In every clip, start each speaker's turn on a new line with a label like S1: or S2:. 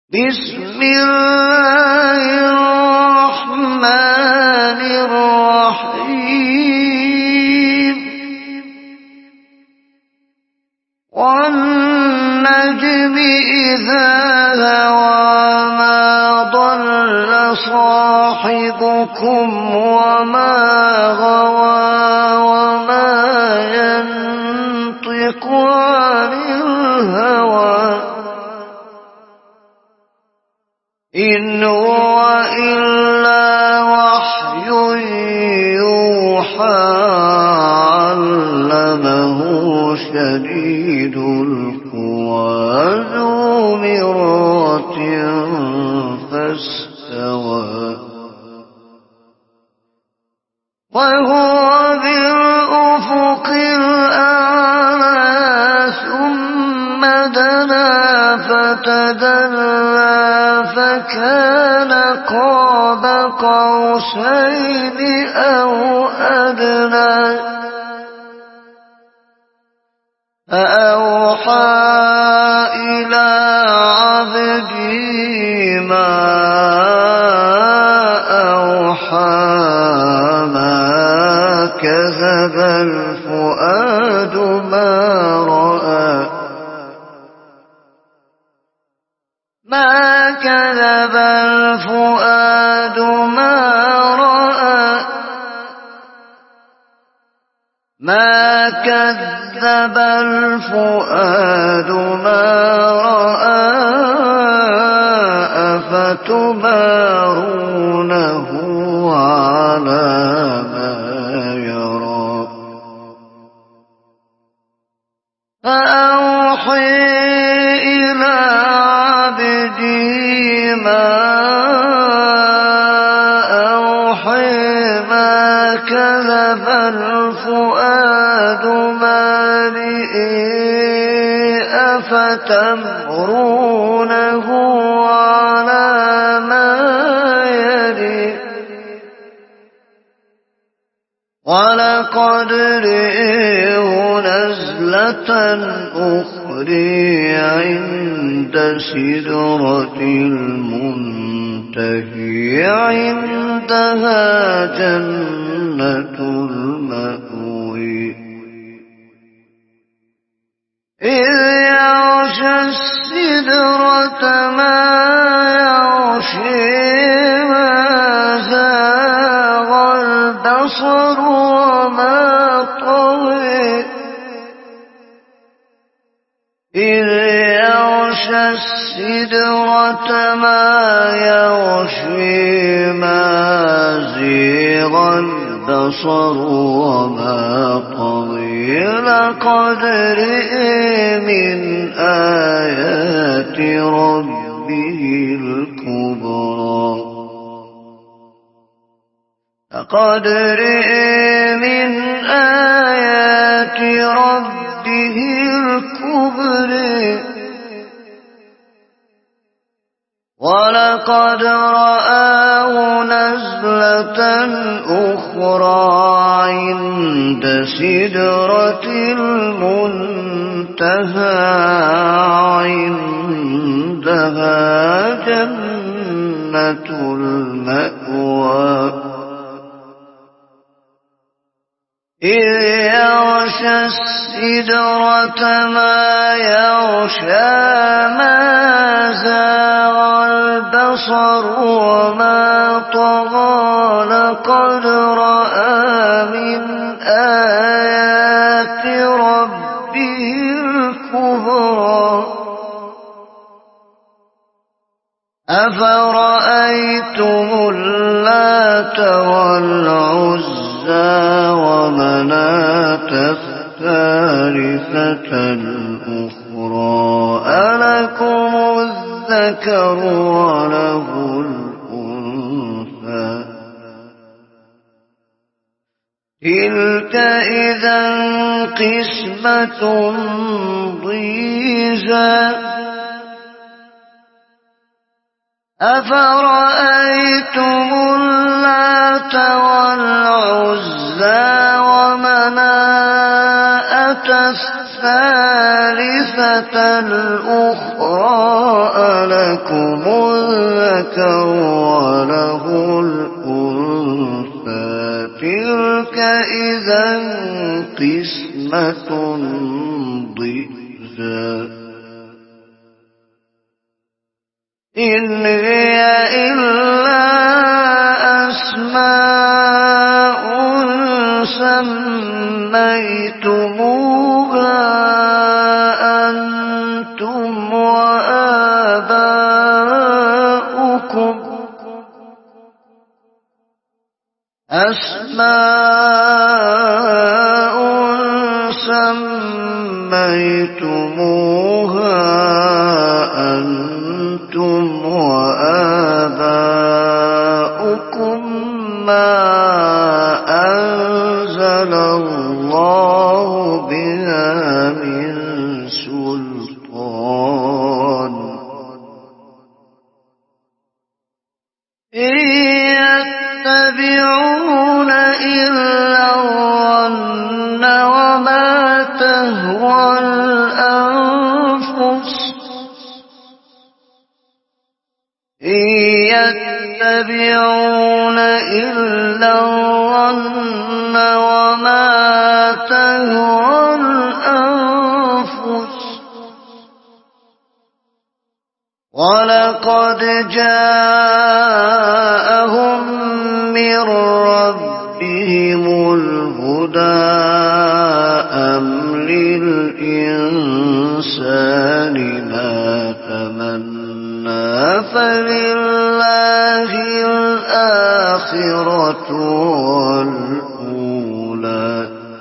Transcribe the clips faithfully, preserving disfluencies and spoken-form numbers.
S1: بسم الله الرحمن الرحيم والنجم إذا هوى ما ضل صاحبكم وما غوى وما ينطق عن الهوى إن هو إلا وحي يوحى علمه شديد القوى ذو مرة فاستوى وهو بالأفق الأعلى ثم دنا فتدلى فكان قاب قوسين أو أدنى فأوحى إلى عبده ما أوحى ما كذب الفؤاد ما رأى ما كذب الفؤاد ما رأى ما كذب الفؤاد ما رأى أفتمارونه على ما يرى فأوحي إلى عبدي ما أوحي ما كذب الفؤاد ما رئي أفتمرونه على ما يري ولقد رئيه نزلة أخرى عند سدرة المنتهى عندها جنة المأوى إذ يغشى السدرة ما يغشى ما زاغ البصر وما طغى إذ يغشى السدرة ما يغشى ما زاغ البصر وما طغى لقد رئي من آيات ربه الكبرى لقد رئي من آيات ربه الكبرى ولقد رآه نزلة أخرى عند سدرة المنتهى عندها جنة المأوى إذ يغشى السدرة ما يغشى ما زاغ البصر وما طغى لقد رأى من آيات ربه الكبرى أفرأيتم اللات والعزى ومناة الثالثة الأخرى ألكم الذكر وله الأنثى تلك إذا قسمة ضيزى أفرأيتم اللات والعزى ومناة الثالثة الأخرى ألكم الذكر وله الأنثى تلك إذا قسمة ضئزى إن هي إلا أسماء سميتموها أنتم وآباؤكم أسماء سميتموها أنتم وآباؤكم ما أنزل الله بها من سلطان إن يتبعون إلا الظن وما تهوى الأنفس إن يتبعون إلا الظن وما تهوى الأنفس ولقد جاءهم من ربهم الهدى أم للإنسان ما تمنى فلله الآخرة والأولى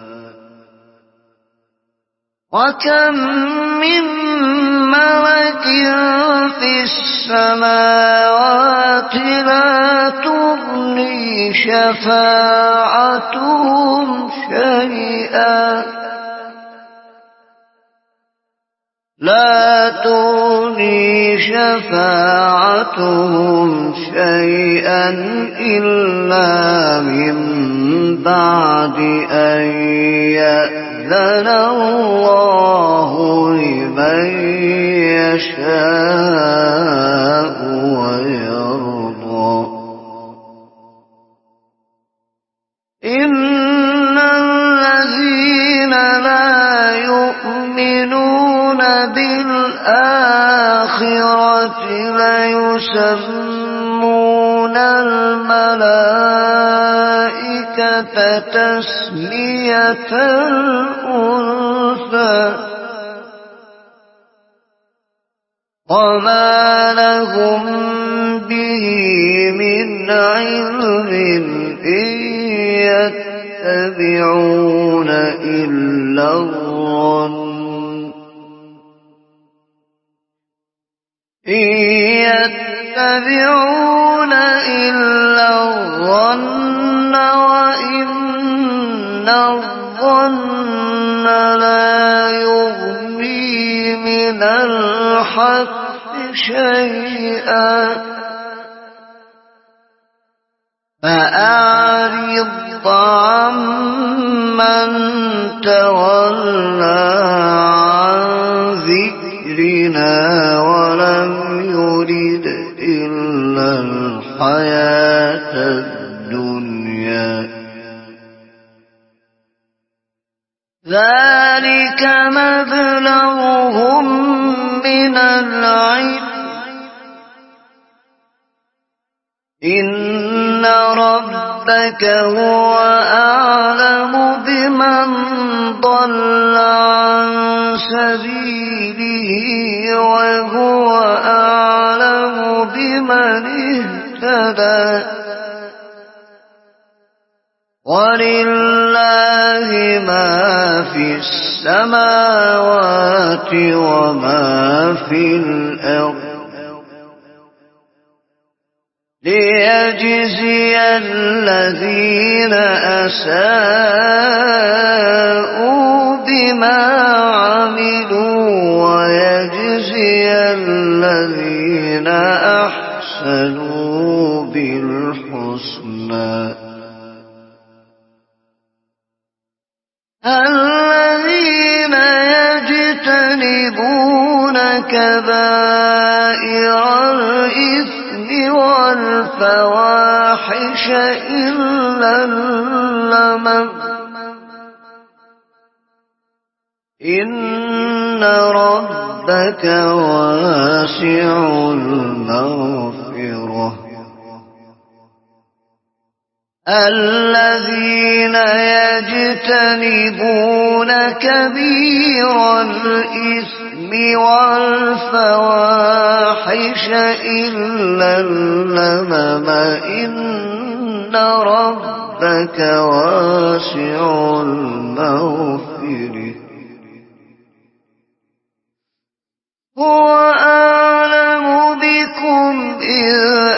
S1: وكم من ملك في السماوات لا تغني شفاعتهم شيئا لا تغني شفاعتهم شيئا إلا من بعد أن يأذن الله لمن يشاء ويرضى إن الذين لا يؤمنون بالآخرة ليسمون الملائكة تسمية الأنثى وما لهم به من علم إن يتبعون إلا الظن إن يتبعون إلا الظن وإن الظن لا يغني من الحق شيئا فأعرض عمن تولى عن ذكرنا ولم يرد إلا الحياة الدنيا ذلك مبلغهم من العلم إن ربك هو أعلم بمن ضل عن سبيله وهو أعلم بمن اهتدى ولله ما في السماوات وما في الأرض ليجزي الذين أساءوا بما عملوا ويجزي الذين أحسنوا بالحسنى الذين كبائر الإثم والفواحش إلا اللمم إن ربك واسع المغفرة الذين يجتنبون كبير الإثم والفواحش إلا اللمم إن ربك واسع المغفرة هو أعلم بكم إذ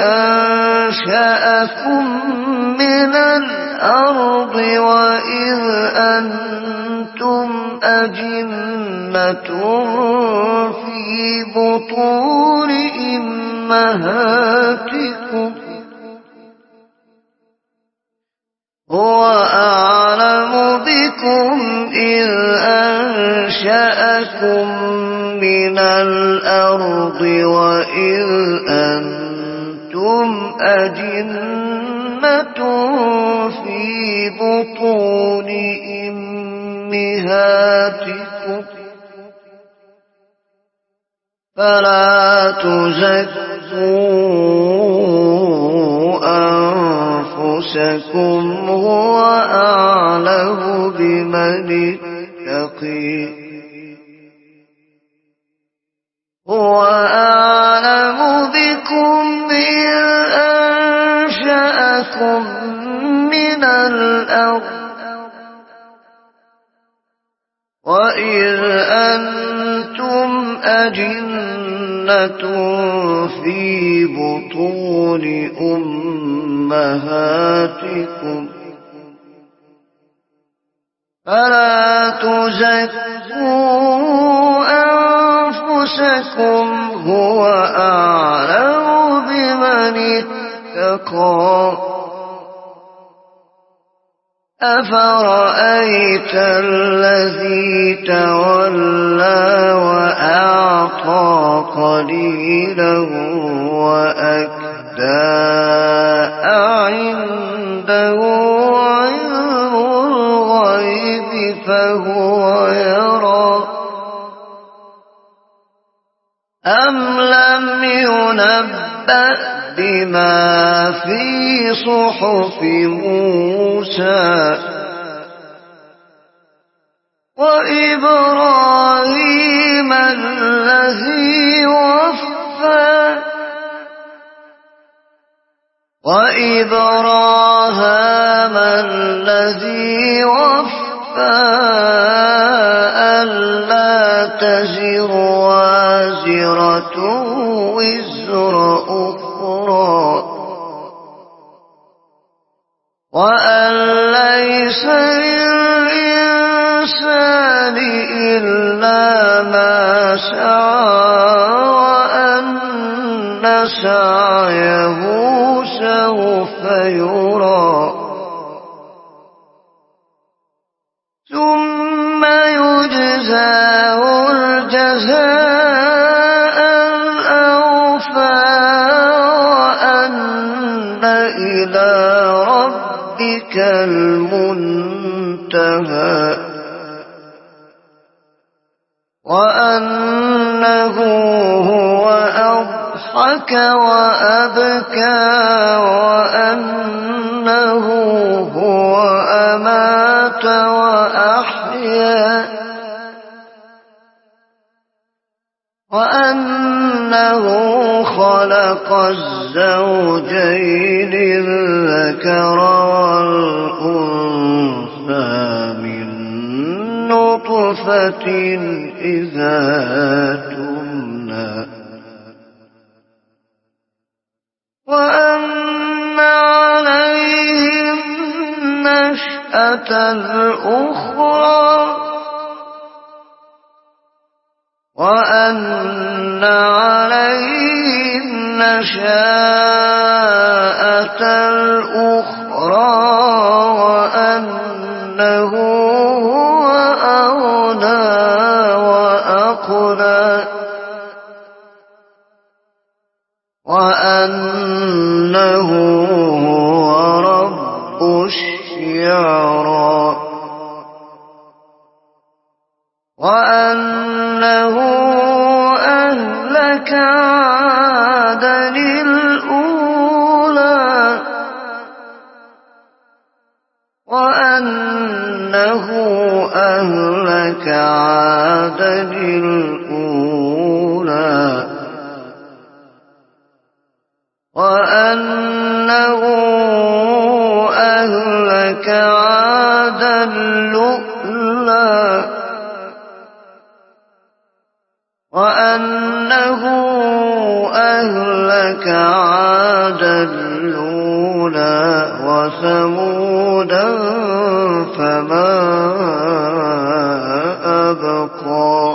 S1: أنشأكم من الأرض وإذ أنتم أجنة في بطون أمهاتكم هو أعلم بكم إذ أنشأكم من الأرض وإذ أنتم أجنة في بطون أمهاتكم فلا تزكوا أنفسكم هو أعلم بمن اتقي هو أعلم بكم إذ أنشأكم من الأرض وإذ أنتم أجنة في بطون أمهاتكم فلا تزكوا أنفسكم هو أعلم بمن اتقى أفرأيت الذي تولى وأعطى قليلا وأكدى أعنده علم الغيب فهو يرى أم لم ينبأ بما في صحف موسى وإبراهيم الذي وفى وإبراهام الذي وفى ألا تزر وازرة وزر أخرى وأن ليس للإنسان إلا ما سعى وأن سعيه سوف يرى ثم يجزاه الجزاء الأوفى وأن إلى ربك المنتهى وأنه هو أضحك وأبكى وأنه هو أمات وأحيا وأنه خلق الزوجين الذكر والأنثى من نطفة إذا تمنى وأن عليه النشأة الأخرى وأن عليه النشاءة الأخرى وأنه هو أغنى وأقنى وأنه هو رب الشعرى وأنه أهلك عادا الأولى وأنه أهلك عادا الأولى وأنه أهلك عادا الأولى وأنه أهلك عادا الأولى وثمودا فما أبقى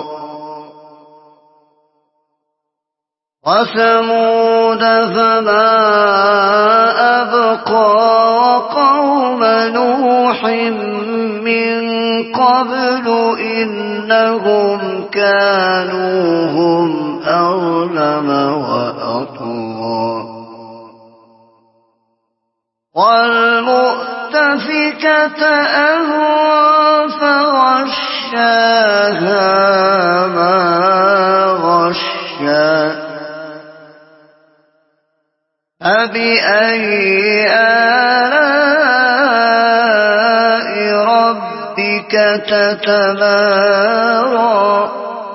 S1: وثمود فما أبقى وقوم نوح من قبل إنهم كانوا هم أظلم وأطغى والمؤتفكة أهوى فغشاها ما غشا فبأي آلاء ربك تتمارى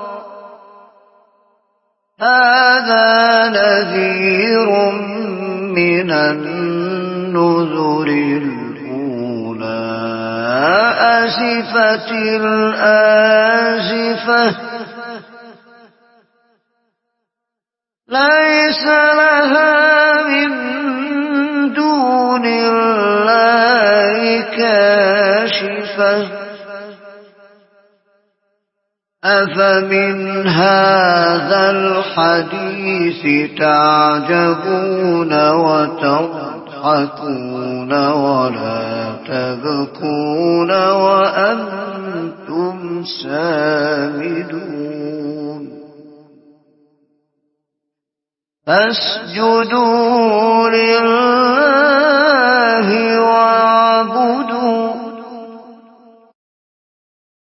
S1: هذا نذير من النذر الأولى أزفت الآزفة ليس لها من دون الله كاشفة أفمن هذا الحديث تعجبون وتضحكون ولا تبكون وأنتم سامدون فاسجدوا لله